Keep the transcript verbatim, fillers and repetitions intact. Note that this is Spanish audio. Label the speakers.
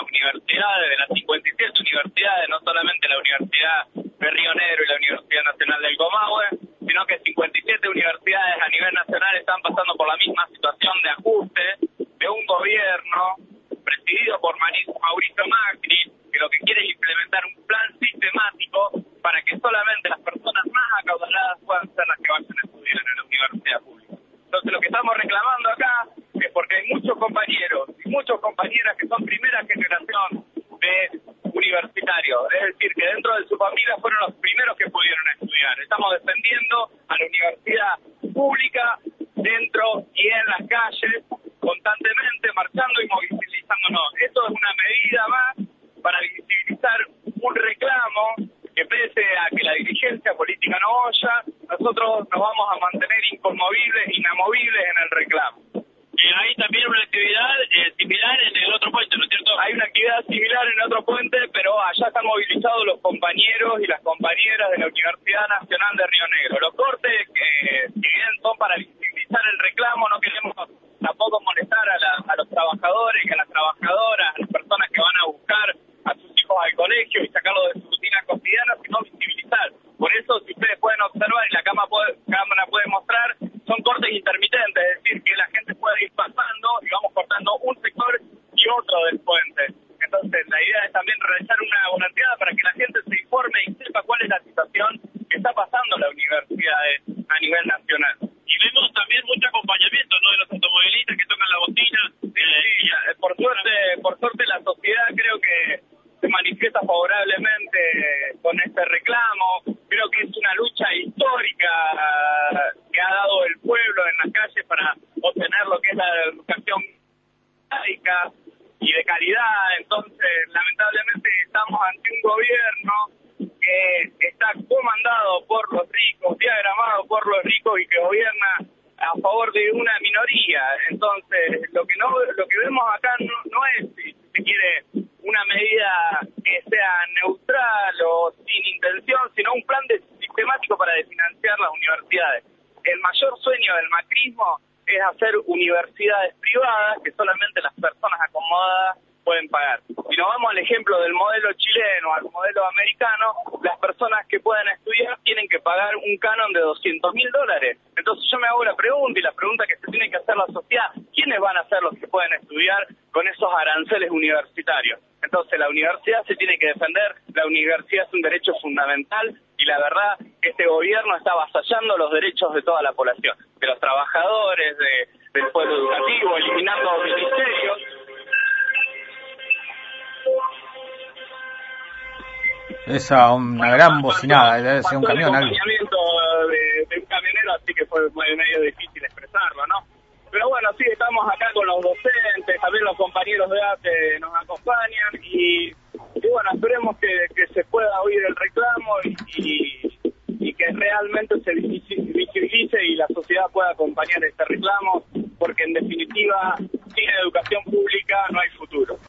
Speaker 1: universidades, de las cincuenta y siete universidades, no solamente la Universidad de Río Negro y la Universidad Nacional del Comahue, sino que cincuenta y siete universidades a nivel nacional están pasando por la misma situación de ajuste de un gobierno presidido por Mauricio Macri, que lo que quiere es implementar un plan sistemático para que solamente las personas más acaudaladas puedan ser las que vayan a estudiar en la universidad pública. Entonces lo que estamos reclamando acá es porque hay muchos compañeros y muchas compañeras que son primera generación de universitarios, es decir, que dentro de su familia fueron los primeros que pudieron estudiar. Estamos defendiendo a la universidad pública dentro y en las calles, constantemente marchando y movilizándonos. Esto es una medida más para visibilizar un reclamo que pese a que la dirigencia política no oya, nosotros nos vamos a mantener inconmovibles, inamovibles en el reclamo.
Speaker 2: Eh, hay también una actividad eh, similar en el otro puente, ¿no es cierto?
Speaker 1: Hay una actividad similar en otro puente, pero allá están movilizados los compañeros y las compañeras de la Universidad Nacional de Río Negro. Los cortes, que si bien son para visibilizar el reclamo, no queremos tampoco molestar a, la, a los trabajadores y a las trabajadoras, a las personas que van a buscar a sus hijos al colegio y sacarlos de su rutina cotidiana, sino visibilizar. Por eso, si ustedes pueden observar y la cámara puede, cámara puede mostrar, son cortes intermitentes, es decir, que la gente puede ir pasando y vamos cortando un sector y otro del puente. Entonces, la idea es también realizar una volanteada para que la gente se informe y sepa cuál es la situación que está pasando en la universidad a nivel nacional.
Speaker 2: Y vemos también mucho acompañamiento, ¿no?, de los automovilistas que tocan la bocina.
Speaker 1: Sí, sí, ya, por suerte, por suerte la sociedad creo que se manifiesta favorablemente con este reclamo. Creo que es una lucha histórica que ha dado el pueblo en las calles para obtener lo que es la educación básica y de calidad. Entonces, lamentablemente estamos ante un gobierno que está comandado por los ricos, diagramado por los ricos y que gobierna a favor de una minoría. Entonces, lo que no, lo que vemos acá no, no es, si se quiere, una medida que sea neutral o sin intención, sino un plan de, sistemático para desfinanciar las universidades. El mayor sueño del macrismo es hacer universidades privadas que solamente las personas acomodadas pueden pagar. Si nos vamos al ejemplo del modelo chileno, al modelo americano, las personas que pueden estudiar tienen que pagar un canon de doscientos mil dólares. Entonces yo me hago la pregunta, y la pregunta que se tiene que hacer la sociedad, ¿quiénes van a ser los que pueden estudiar con esos aranceles universitarios? Entonces la universidad se tiene que defender, la universidad es un derecho fundamental, y la verdad que este gobierno está avasallando los derechos de toda la población, de los trabajadores, de, del pueblo educativo, eliminando ministerios.
Speaker 3: Esa una gran bocinada, debe ser un camión, algo.
Speaker 1: De, de un camionero, así que fue medio difícil expresarlo, ¿no? Pero bueno, sí, estamos acá con los docentes, también los compañeros de A T E nos acompañan y, y bueno, esperemos que, que se pueda oír el reclamo y, y, y que realmente se visibilice y la sociedad pueda acompañar este reclamo, porque en definitiva, sin educación pública no hay futuro.